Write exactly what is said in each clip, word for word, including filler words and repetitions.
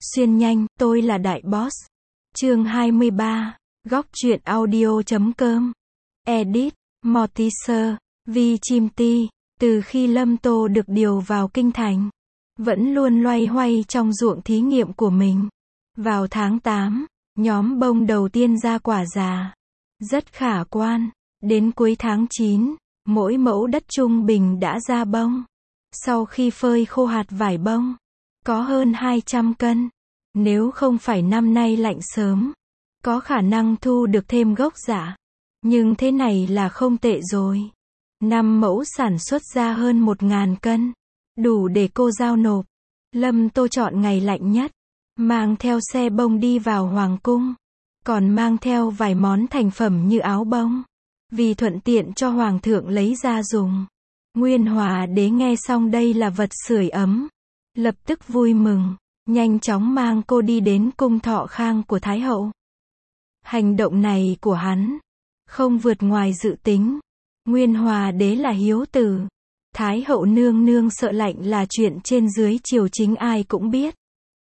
Xuyên nhanh, tôi là Đại Boss. Chương hai mươi ba, góc truyện audio chấm com. Edit, Mortiser, Vi Chim Ti. Từ khi Lâm Tô được điều vào kinh thành, vẫn luôn loay hoay trong ruộng thí nghiệm của mình. Vào tháng tám, nhóm bông đầu tiên ra quả già. Rất khả quan. Đến cuối tháng chín, mỗi mẫu đất trung bình đã ra bông. Sau khi phơi khô hạt vải bông, có hơn hai trăm cân. Nếu không phải năm nay lạnh sớm, có khả năng thu được thêm gốc dạ. Nhưng thế này là không tệ rồi. Năm mẫu sản xuất ra hơn một ngàn cân. Đủ để cô giao nộp. Lâm Tô chọn ngày lạnh nhất, mang theo xe bông đi vào hoàng cung. Còn mang theo vài món thành phẩm như áo bông, vì thuận tiện cho hoàng thượng lấy ra dùng. Nguyên Hòa đế nghe xong đây là vật sưởi ấm, lập tức vui mừng, nhanh chóng mang cô đi đến cung Thọ Khang của Thái hậu. Hành động này của hắn không vượt ngoài dự tính. Nguyên Hòa đế là hiếu tử, Thái hậu nương nương sợ lạnh là chuyện trên dưới triều chính ai cũng biết.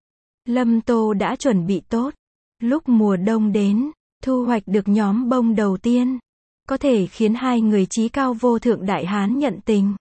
Lâm Tô đã chuẩn bị tốt. Lúc mùa đông đến, thu hoạch được nhóm bông đầu tiên, có thể khiến hai người chí cao vô thượng Đại Hán nhận tình.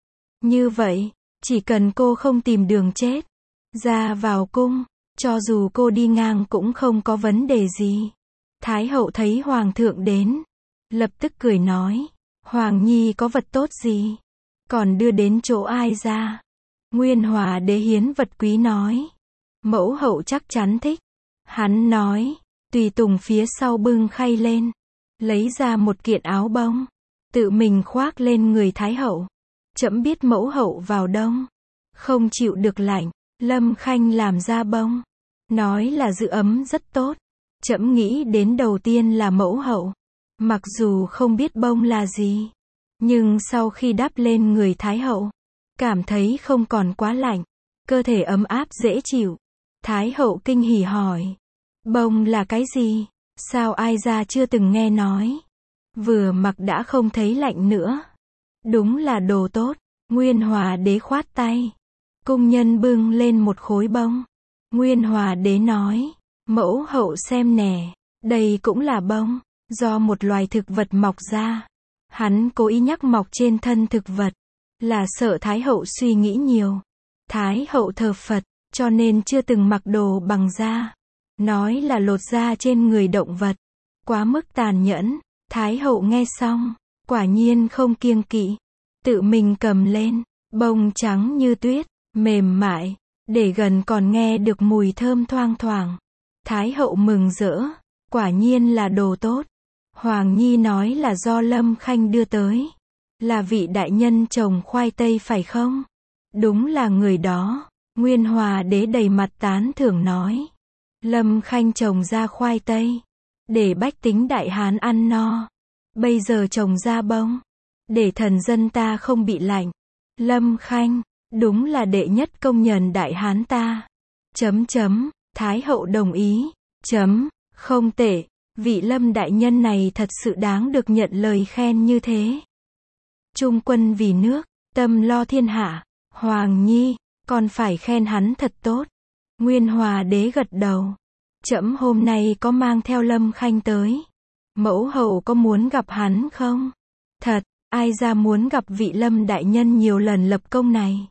Như vậy, chỉ cần cô không tìm đường chết, ra vào cung, cho dù cô đi ngang cũng không có vấn đề gì. Thái hậu thấy hoàng thượng đến, lập tức cười nói, Hoàng Nhi có vật tốt gì, còn đưa đến chỗ ai ra. Nguyên Hòa đế hiến vật quý nói, mẫu hậu chắc chắn thích. Hắn nói, tùy tùng phía sau bưng khay lên, lấy ra một kiện áo bông, tự mình khoác lên người Thái hậu. Trẫm biết mẫu hậu vào đông không chịu được lạnh, Lâm Khanh làm ra bông, nói là giữ ấm rất tốt. Trẫm nghĩ đến đầu tiên là mẫu hậu, mặc dù không biết bông là gì, nhưng sau khi đắp lên người Thái hậu, cảm thấy không còn quá lạnh, cơ thể ấm áp dễ chịu. Thái hậu kinh hỉ hỏi, bông là cái gì? Sao ai ra chưa từng nghe nói? Vừa mặc đã không thấy lạnh nữa. Đúng là đồ tốt. Nguyên Hòa đế khoát tay. Cung nhân bưng lên một khối bông. Nguyên Hòa đế nói, mẫu hậu xem nè, đây cũng là bông, do một loài thực vật mọc ra. Hắn cố ý nhắc mọc trên thân thực vật, là sợ Thái hậu suy nghĩ nhiều. Thái hậu thờ Phật, cho nên chưa từng mặc đồ bằng da. Nói là lột da trên người động vật, quá mức tàn nhẫn. Thái hậu nghe xong, quả nhiên không kiêng kỵ, tự mình cầm lên, bông trắng như tuyết, mềm mại, để gần còn nghe được mùi thơm thoang thoảng. Thái hậu mừng rỡ, quả nhiên là đồ tốt. Hoàng Nhi nói là do Lâm Khanh đưa tới, là vị đại nhân trồng khoai tây phải không? Đúng là người đó. Nguyên Hòa đế đầy mặt tán thưởng nói, Lâm Khanh trồng ra khoai tây, để bách tính Đại Hán ăn no. Bây giờ trồng ra bông, để thần dân ta không bị lạnh. Lâm Khanh, đúng là đệ nhất công nhân Đại Hán ta. Chấm chấm, Thái hậu đồng ý. Chấm, không tệ, vị Lâm đại nhân này thật sự đáng được nhận lời khen như thế. Trung quân vì nước, tâm lo thiên hạ. Hoàng Nhi, còn phải khen hắn thật tốt. Nguyên Hòa đế gật đầu. Trẫm hôm nay có mang theo Lâm Khanh tới. Mẫu hậu có muốn gặp hắn không? Thật, ai ra muốn gặp vị Lâm đại nhân nhiều lần lập công này.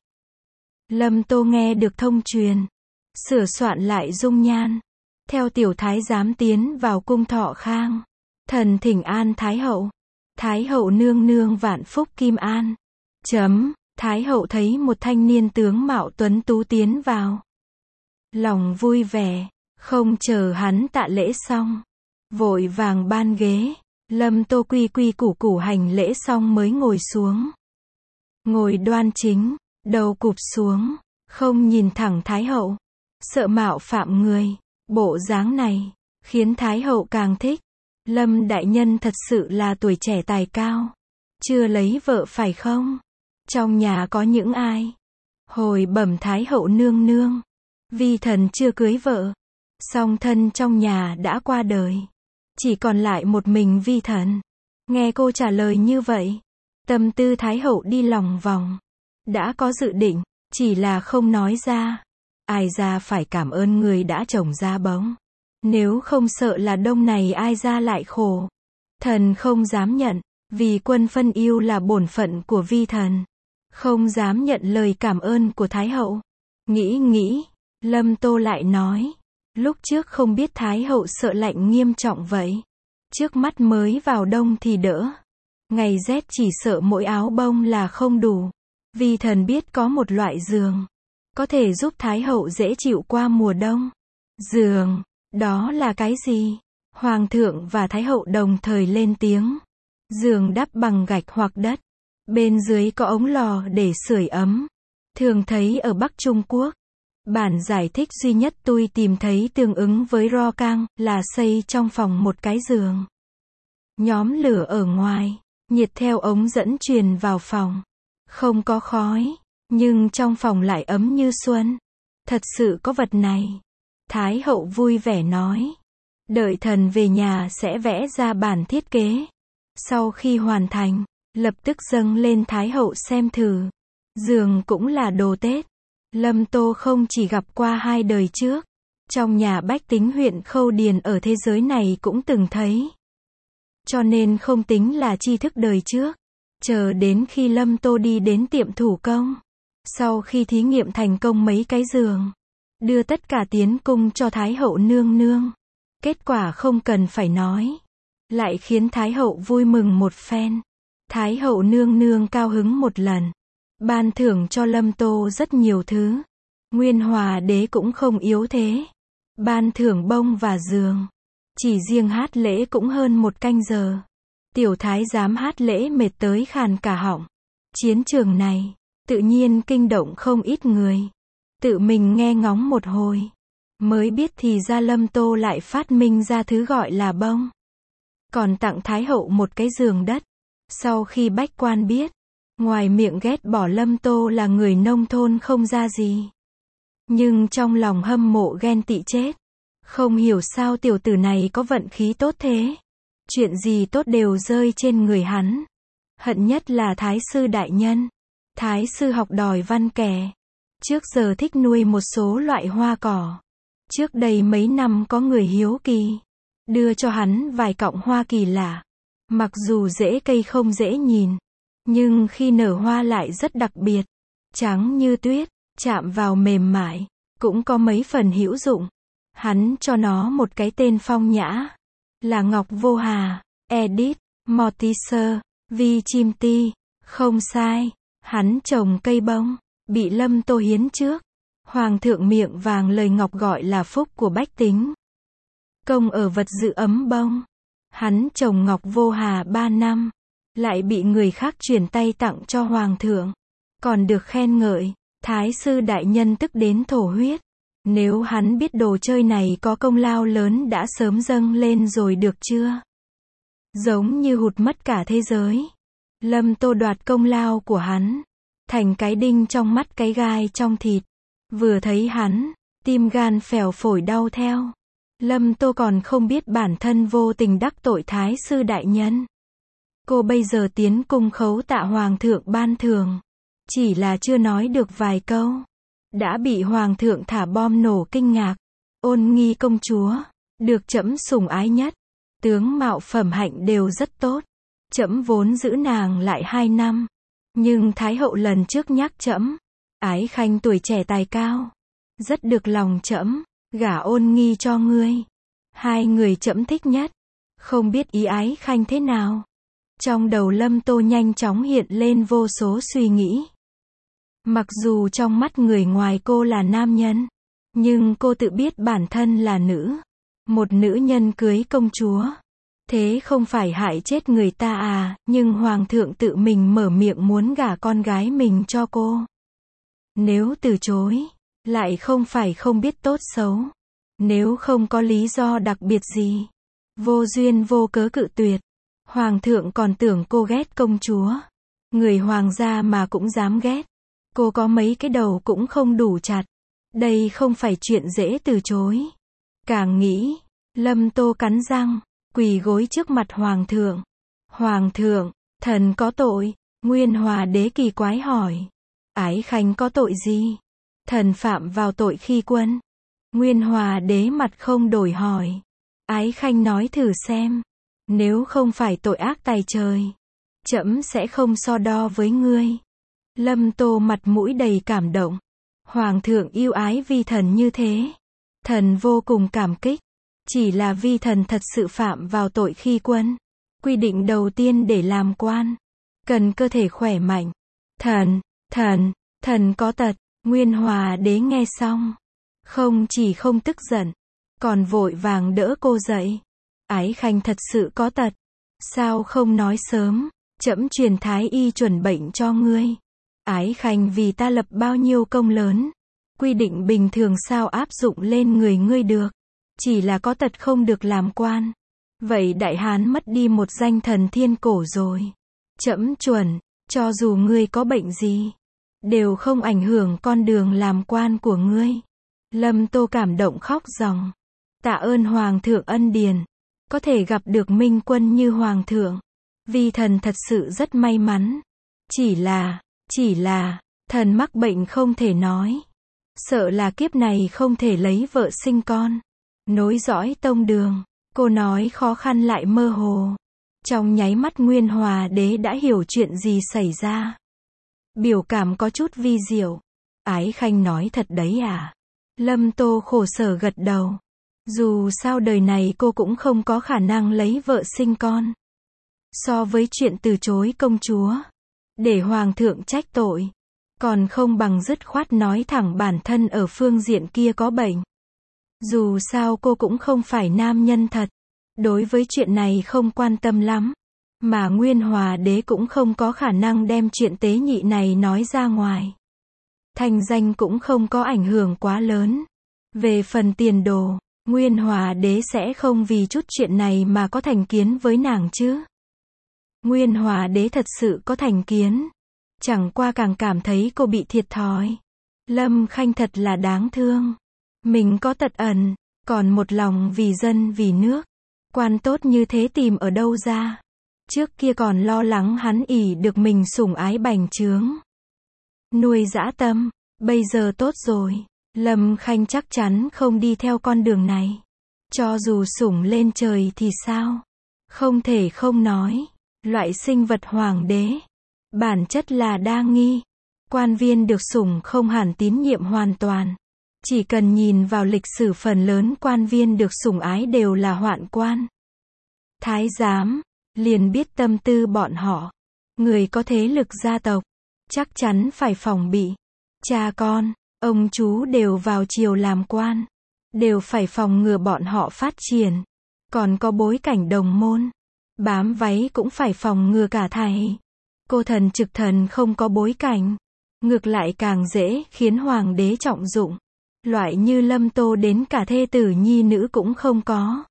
Lâm Tô nghe được thông truyền, sửa soạn lại dung nhan, theo tiểu thái giám tiến vào cung Thọ Khang. Thần thỉnh an Thái hậu. Thái hậu nương nương vạn phúc kim an. Chấm, Thái hậu thấy một thanh niên tướng mạo tuấn tú tiến vào, lòng vui vẻ, không chờ hắn tạ lễ xong, vội vàng ban ghế. Lâm Tô quy quy củ củ hành lễ xong mới ngồi xuống. Ngồi đoan chính, đầu cụp xuống, không nhìn thẳng Thái hậu, sợ mạo phạm người. Bộ dáng này khiến Thái hậu càng thích. Lâm đại nhân thật sự là tuổi trẻ tài cao, chưa lấy vợ phải không? Trong nhà có những ai? Hồi bẩm Thái hậu nương nương, vi thần chưa cưới vợ, song thân trong nhà đã qua đời, chỉ còn lại một mình vi thần. Nghe cô trả lời như vậy, tâm tư Thái hậu đi lòng vòng, đã có dự định, chỉ là không nói ra. ai ra phải cảm ơn người đã trồng ra bóng. Nếu không sợ là đông này ai ra lại khổ. Thần không dám nhận, vì quân phân yêu là bổn phận của vi thần. Không dám nhận lời cảm ơn của Thái hậu. Nghĩ nghĩ, Lâm Tô lại nói. Lúc trước không biết Thái hậu sợ lạnh nghiêm trọng vậy. Trước mắt mới vào đông thì đỡ. Ngày rét chỉ sợ mỗi áo bông là không đủ. Vi thần biết có một loại giường. Có thể giúp Thái hậu dễ chịu qua mùa đông. Giường, đó là cái gì? Hoàng thượng và Thái hậu đồng thời lên tiếng. Giường đắp bằng gạch hoặc đất. Bên dưới có ống lò để sưởi ấm. Thường thấy ở Bắc Trung Quốc. Bản giải thích duy nhất tôi tìm thấy tương ứng với ro cang là xây trong phòng một cái giường. Nhóm lửa ở ngoài, nhiệt theo ống dẫn truyền vào phòng. Không có khói, nhưng trong phòng lại ấm như xuân. Thật sự có vật này. Thái hậu vui vẻ nói. Đợi thần về nhà sẽ vẽ ra bản thiết kế. Sau khi hoàn thành, lập tức dâng lên Thái hậu xem thử. Giường cũng là đồ Tết. Lâm Tô không chỉ gặp qua hai đời trước. Trong nhà bách tính huyện Khâu Điền ở thế giới này cũng từng thấy. Cho nên không tính là tri thức đời trước. Chờ đến khi Lâm Tô đi đến tiệm thủ công. Sau khi thí nghiệm thành công mấy cái giường. Đưa tất cả tiến cung cho Thái hậu nương nương. Kết quả không cần phải nói. Lại khiến Thái hậu vui mừng một phen. Thái hậu nương nương cao hứng một lần. Ban thưởng cho Lâm Tô rất nhiều thứ. Nguyên Hòa đế cũng không yếu thế. Ban thưởng bông và giường. Chỉ riêng hát lễ cũng hơn một canh giờ. Tiểu thái giám hát lễ mệt tới khàn cả họng. Chiến trường này, tự nhiên kinh động không ít người. Tự mình nghe ngóng một hồi. Mới biết thì ra Lâm Tô lại phát minh ra thứ gọi là bông. Còn tặng Thái hậu một cái giường đất. Sau khi bách quan biết, ngoài miệng ghét bỏ Lâm Tô là người nông thôn không ra gì. Nhưng trong lòng hâm mộ ghen tị chết. Không hiểu sao tiểu tử này có vận khí tốt thế. Chuyện gì tốt đều rơi trên người hắn. Hận nhất là Thái sư đại nhân. Thái sư học đòi văn kẻ. Trước giờ thích nuôi một số loại hoa cỏ. Trước đây mấy năm có người hiếu kỳ. Đưa cho hắn vài cọng hoa kỳ lạ. Mặc dù rễ cây không dễ nhìn. Nhưng khi nở hoa lại rất đặc biệt. Trắng như tuyết, chạm vào mềm mại. Cũng có mấy phần hữu dụng. Hắn cho nó một cái tên phong nhã. Là Ngọc Vô Hà. Edith, Mortimer, Vi Chim Ti. Không sai. Hắn trồng cây bông. Bị Lâm Tô hiến trước. Hoàng thượng miệng vàng lời ngọc gọi là phúc của bách tính. Công ở vật dự ấm bông. Hắn trồng Ngọc Vô Hà ba năm. Lại bị người khác chuyển tay tặng cho Hoàng thượng. Còn được khen ngợi. Thái sư đại nhân tức đến thổ huyết. Nếu hắn biết đồ chơi này có công lao lớn đã sớm dâng lên rồi được chưa? Giống như hụt mất cả thế giới. Lâm Tô đoạt công lao của hắn. Thành cái đinh trong mắt cái gai trong thịt. Vừa thấy hắn, tim gan phèo phổi đau theo. Lâm Tô còn không biết bản thân vô tình đắc tội Thái sư đại nhân. Cô bây giờ tiến cung khấu tạ Hoàng thượng ban thưởng. Chỉ là chưa nói được vài câu. Đã bị Hoàng thượng thả bom nổ kinh ngạc. Ôn Nghi công chúa, được trẫm sủng ái nhất. Tướng mạo phẩm hạnh đều rất tốt. Trẫm vốn giữ nàng lại hai năm. Nhưng Thái hậu lần trước nhắc trẫm. Ái Khanh tuổi trẻ tài cao. Rất được lòng trẫm. Gả Ôn Nghi cho ngươi. Hai người trẫm thích nhất. Không biết ý Ái Khanh thế nào. Trong đầu Lâm Tô nhanh chóng hiện lên vô số suy nghĩ. Mặc dù trong mắt người ngoài cô là nam nhân. Nhưng cô tự biết bản thân là nữ. Một nữ nhân cưới công chúa. Thế không phải hại chết người ta à, nhưng Hoàng thượng tự mình mở miệng muốn gả con gái mình cho cô. Nếu từ chối, lại không phải không biết tốt xấu. Nếu không có lý do đặc biệt gì, vô duyên vô cớ cự tuyệt. Hoàng thượng còn tưởng cô ghét công chúa. Người hoàng gia mà cũng dám ghét. Cô có mấy cái đầu cũng không đủ chặt. Đây không phải chuyện dễ từ chối. Càng nghĩ, Lâm Tô cắn răng, quỳ gối trước mặt Hoàng thượng. Hoàng thượng, thần có tội. Nguyên Hòa đế kỳ quái hỏi. Ái Khanh có tội gì? Thần phạm vào tội khi quân. Nguyên Hòa đế mặt không đổi hỏi. Ái Khanh nói thử xem. Nếu không phải tội ác tày trời, trẫm sẽ không so đo với ngươi. Lâm Tô mặt mũi đầy cảm động. Hoàng thượng yêu ái vi thần như thế. Thần vô cùng cảm kích. Chỉ là vi thần thật sự phạm vào tội khi quân. Quy định đầu tiên để làm quan, cần cơ thể khỏe mạnh. Thần, thần, thần có tật. Nguyên Hòa đế nghe xong, không chỉ không tức giận, còn vội vàng đỡ cô dậy. Ái Khanh thật sự có tật. Sao không nói sớm, trẫm truyền thái y chuẩn bệnh cho ngươi. Ái Khanh vì ta lập bao nhiêu công lớn. Quy định bình thường sao áp dụng lên người ngươi được. Chỉ là có tật không được làm quan. Vậy Đại Hán mất đi một danh thần thiên cổ rồi. Trẫm chuẩn, cho dù ngươi có bệnh gì, đều không ảnh hưởng con đường làm quan của ngươi. Lâm Tô cảm động khóc ròng. Tạ ơn Hoàng thượng ân điền. Có thể gặp được minh quân như Hoàng thượng. Vi thần thật sự rất may mắn. Chỉ là, chỉ là, thần mắc bệnh không thể nói. Sợ là kiếp này không thể lấy vợ sinh con. Nối dõi tông đường. Cô nói khó khăn lại mơ hồ. Trong nháy mắt Nguyên Hòa đế đã hiểu chuyện gì xảy ra. Biểu cảm có chút vi diệu. Ái Khanh nói thật đấy à? Lâm Tô khổ sở gật đầu. Dù sao đời này cô cũng không có khả năng lấy vợ sinh con. So với chuyện từ chối công chúa, để Hoàng thượng trách tội, còn không bằng dứt khoát nói thẳng bản thân ở phương diện kia có bệnh. Dù sao cô cũng không phải nam nhân thật. Đối với chuyện này không quan tâm lắm. Mà Nguyên Hòa đế cũng không có khả năng đem chuyện tế nhị này nói ra ngoài. Thành danh cũng không có ảnh hưởng quá lớn. Về phần tiền đồ, Nguyên Hòa đế sẽ không vì chút chuyện này mà có thành kiến với nàng chứ. Nguyên Hòa đế thật sự có thành kiến. Chẳng qua càng cảm thấy cô bị thiệt thòi. Lâm Khanh thật là đáng thương. Mình có tật ẩn, còn một lòng vì dân vì nước. Quan tốt như thế tìm ở đâu ra. Trước kia còn lo lắng hắn ỷ được mình sủng ái bành trướng, nuôi dã tâm. Bây giờ tốt rồi. Lâm Khanh chắc chắn không đi theo con đường này. Cho dù sủng lên trời thì sao? Không thể không nói. Loại sinh vật hoàng đế, bản chất là đa nghi. Quan viên được sủng không hẳn tín nhiệm hoàn toàn. Chỉ cần nhìn vào lịch sử phần lớn quan viên được sủng ái đều là hoạn quan. Thái giám, liền biết tâm tư bọn họ. Người có thế lực gia tộc, chắc chắn phải phòng bị. Cha con, ông chú đều vào triều làm quan. Đều phải phòng ngừa bọn họ phát triển. Còn có bối cảnh đồng môn. Bám váy cũng phải phòng ngừa cả thảy. Cô thần trực thần không có bối cảnh. Ngược lại càng dễ khiến hoàng đế trọng dụng. Loại như Lâm Tô đến cả thê tử nhi nữ cũng không có.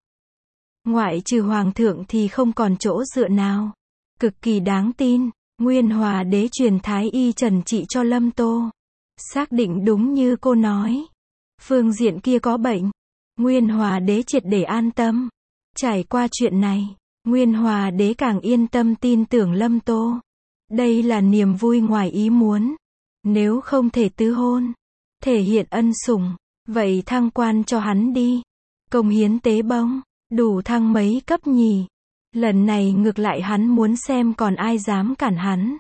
Ngoại trừ hoàng thượng thì không còn chỗ dựa nào. Cực kỳ đáng tin. Nguyên Hòa đế truyền thái y trần trị cho Lâm Tô. Xác định đúng như cô nói. Phương diện kia có bệnh. Nguyên Hòa đế triệt để an tâm. Trải qua chuyện này, Nguyên Hòa đế càng yên tâm tin tưởng Lâm Tô. Đây là niềm vui ngoài ý muốn. Nếu không thể tứ hôn, thể hiện ân sủng, vậy thăng quan cho hắn đi. Công hiến tế bông, đủ thăng mấy cấp nhỉ. Lần này ngược lại hắn muốn xem còn ai dám cản hắn.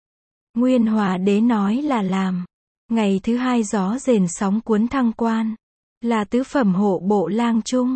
Nguyên Hòa đế nói là làm. Ngày thứ hai gió rền sóng cuốn thăng quan. Là tứ phẩm hộ bộ lang trung.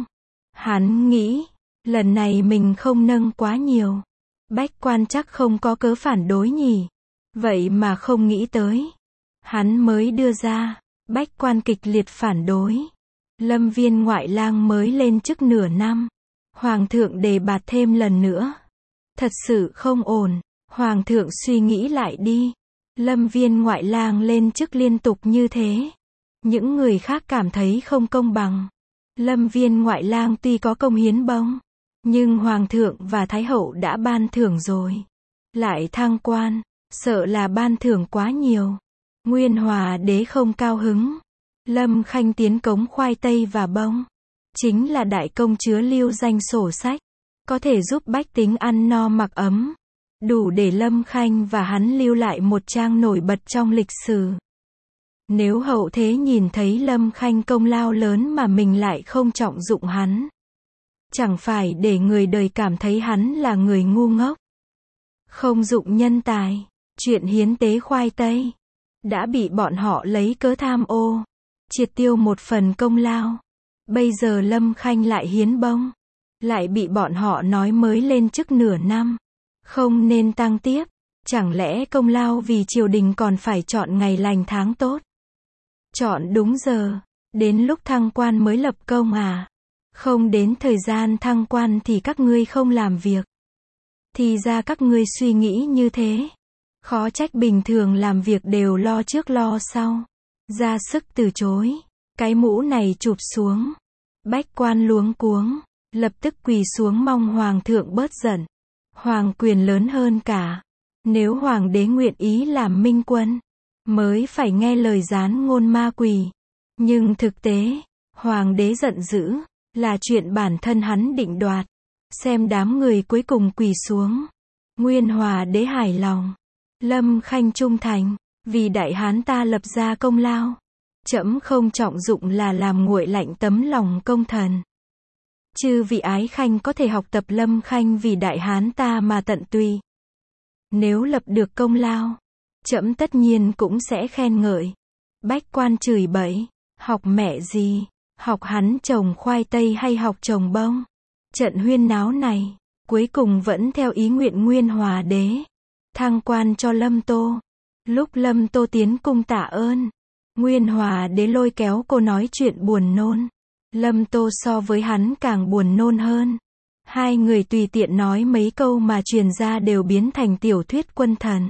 Hắn nghĩ, lần này mình không nâng quá nhiều. Bách quan chắc không có cớ phản đối nhỉ. Vậy mà không nghĩ tới. Hắn mới đưa ra, bách quan kịch liệt phản đối. Lâm Viên ngoại lang mới lên chức nửa năm. Hoàng thượng đề bạt thêm lần nữa. Thật sự không ổn. Hoàng thượng suy nghĩ lại đi. Lâm Viên ngoại lang lên chức liên tục như thế. Những người khác cảm thấy không công bằng. Lâm Viên ngoại lang tuy có công hiến bông, nhưng Hoàng thượng và Thái hậu đã ban thưởng rồi. Lại thăng quan, sợ là ban thưởng quá nhiều. Nguyên Hòa đế không cao hứng. Lâm Khanh tiến cống khoai tây và bông. Chính là đại công chứa lưu danh sổ sách. Có thể giúp bách tính ăn no mặc ấm. Đủ để Lâm Khanh và hắn lưu lại một trang nổi bật trong lịch sử. Nếu hậu thế nhìn thấy Lâm Khanh công lao lớn mà mình lại không trọng dụng hắn, chẳng phải để người đời cảm thấy hắn là người ngu ngốc, không dụng nhân tài. Chuyện hiến tế khoai tây đã bị bọn họ lấy cớ tham ô, triệt tiêu một phần công lao. Bây giờ Lâm Khanh lại hiến bông, lại bị bọn họ nói mới lên chức nửa năm, không nên tăng tiếp. Chẳng lẽ công lao vì triều đình còn phải chọn ngày lành tháng tốt, chọn đúng giờ, đến lúc thăng quan mới lập công à? Không đến thời gian thăng quan thì các ngươi không làm việc. Thì ra các ngươi suy nghĩ như thế. Khó trách bình thường làm việc đều lo trước lo sau, ra sức từ chối. Cái mũ này chụp xuống, bách quan luống cuống, lập tức quỳ xuống mong hoàng thượng bớt giận. Hoàng quyền lớn hơn cả. Nếu hoàng đế nguyện ý làm minh quân, mới phải nghe lời gián ngôn ma quỷ. Nhưng thực tế, hoàng đế giận dữ, là chuyện bản thân hắn định đoạt. Xem đám người cuối cùng quỳ xuống. Nguyên Hòa đế hài lòng. Lâm Khanh trung thành, vì đại hán ta lập ra công lao. Trẫm không trọng dụng là làm nguội lạnh tấm lòng công thần. Chư vị ái khanh có thể học tập Lâm Khanh vì đại hán ta mà tận tụy. Nếu lập được công lao, trẫm tất nhiên cũng sẽ khen ngợi. Bách quan chửi bậy, học mẹ gì, học hắn trồng khoai tây hay học trồng bông. Trận huyên náo này, cuối cùng vẫn theo ý nguyện Nguyên Hòa đế. Thăng quan cho Lâm Tô. Lúc Lâm Tô tiến cung tạ ơn, Nguyên Hòa đế lôi kéo cô nói chuyện buồn nôn. Lâm Tô so với hắn càng buồn nôn hơn. Hai người tùy tiện nói mấy câu mà truyền ra đều biến thành tiểu thuyết quân thần.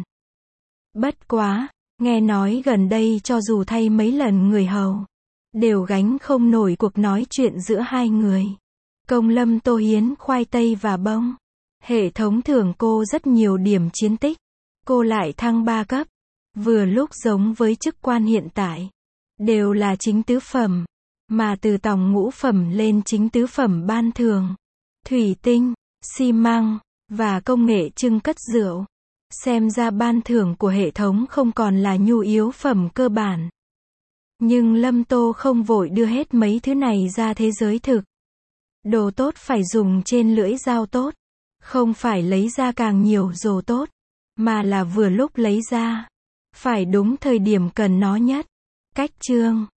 Bất quá, nghe nói gần đây cho dù thay mấy lần người hầu, đều gánh không nổi cuộc nói chuyện giữa hai người. Công Lâm Tô hiến khoai tây và bông. Hệ thống thưởng cô rất nhiều điểm chiến tích. Cô lại thăng ba cấp. Vừa lúc giống với chức quan hiện tại. Đều là chính tứ phẩm. Mà từ tòng ngũ phẩm lên chính tứ phẩm ban thường. Thủy tinh, xi măng, và công nghệ trưng cất rượu. Xem ra ban thưởng của hệ thống không còn là nhu yếu phẩm cơ bản. Nhưng Lâm Tô không vội đưa hết mấy thứ này ra thế giới thực. Đồ tốt phải dùng trên lưỡi dao tốt. Không phải lấy ra càng nhiều đồ tốt, mà là vừa lúc lấy ra. Phải đúng thời điểm cần nó nhất. Cách chương